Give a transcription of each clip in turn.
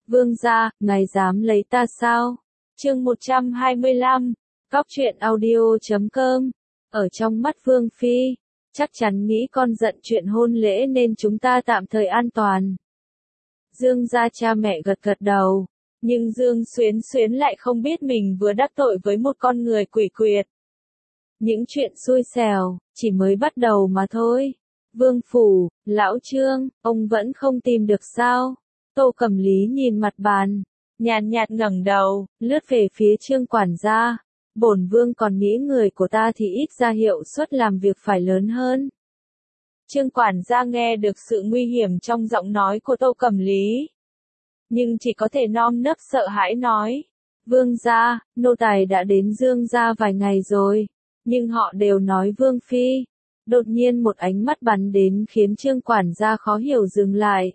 Vương gia, ngài dám lấy ta sao? Chương 125, Cóc truyện audio.com. Ở trong mắt Vương Phi, chắc chắn nghĩ con giận chuyện hôn lễ nên chúng ta tạm thời an toàn. Dương gia cha mẹ gật gật đầu, nhưng Dương Xuyến Xuyến lại không biết mình vừa đắc tội với một con người quỷ quyệt. Những chuyện xui xẻo, chỉ mới bắt đầu mà thôi. Vương phủ, lão Trương, ông vẫn không tìm được sao? Tô Cẩm Lý nhìn mặt bàn, nhàn nhạt ngẩng đầu, lướt về phía Trương quản gia. Bổn vương còn nghĩ người của ta thì ít ra hiệu suất làm việc phải lớn hơn. Trương quản gia nghe được sự nguy hiểm trong giọng nói của Tô Cẩm Lý, nhưng chỉ có thể nom nớp sợ hãi nói. Vương gia, nô tài đã đến Dương gia vài ngày rồi, nhưng họ đều nói Vương Phi. Đột nhiên một ánh mắt bắn đến khiến Trương quản gia khó hiểu dừng lại.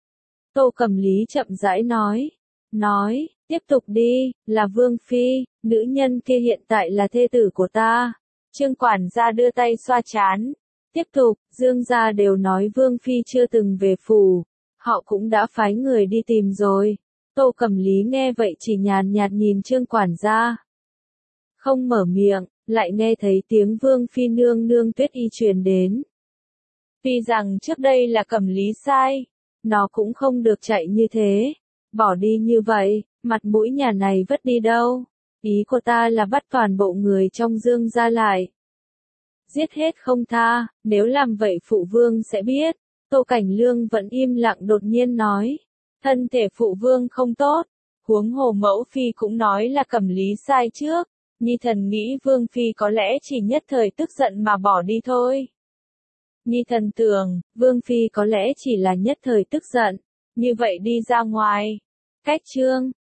Tô Cẩm Lý chậm rãi nói, tiếp tục đi, là Vương Phi, nữ nhân kia hiện tại là thê tử của ta. Trương quản gia đưa tay xoa trán. Tiếp tục, Dương gia đều nói Vương Phi chưa từng về phủ, họ cũng đã phái người đi tìm rồi. Tô Cẩm Lý nghe vậy chỉ nhàn nhạt nhìn Trương quản gia, không mở miệng, lại nghe thấy tiếng Vương Phi nương nương Tuyết Y truyền đến. Tuy rằng trước đây là Cẩm Lý sai, nó cũng không được chạy như thế, bỏ đi như vậy, mặt mũi nhà này vất đi đâu. Ý của ta là bắt toàn bộ người trong Dương gia lại, giết hết không tha, nếu làm vậy phụ vương sẽ biết. Tô Cảnh Lương vẫn im lặng đột nhiên nói, thân thể phụ vương không tốt, huống hồ mẫu phi cũng nói là Cẩm Lý sai trước, Nhi thần nghĩ Vương Phi có lẽ chỉ nhất thời tức giận mà bỏ đi thôi. Nhi thần tưởng, Vương Phi có lẽ chỉ là nhất thời tức giận, như vậy đi ra ngoài. Cách Trương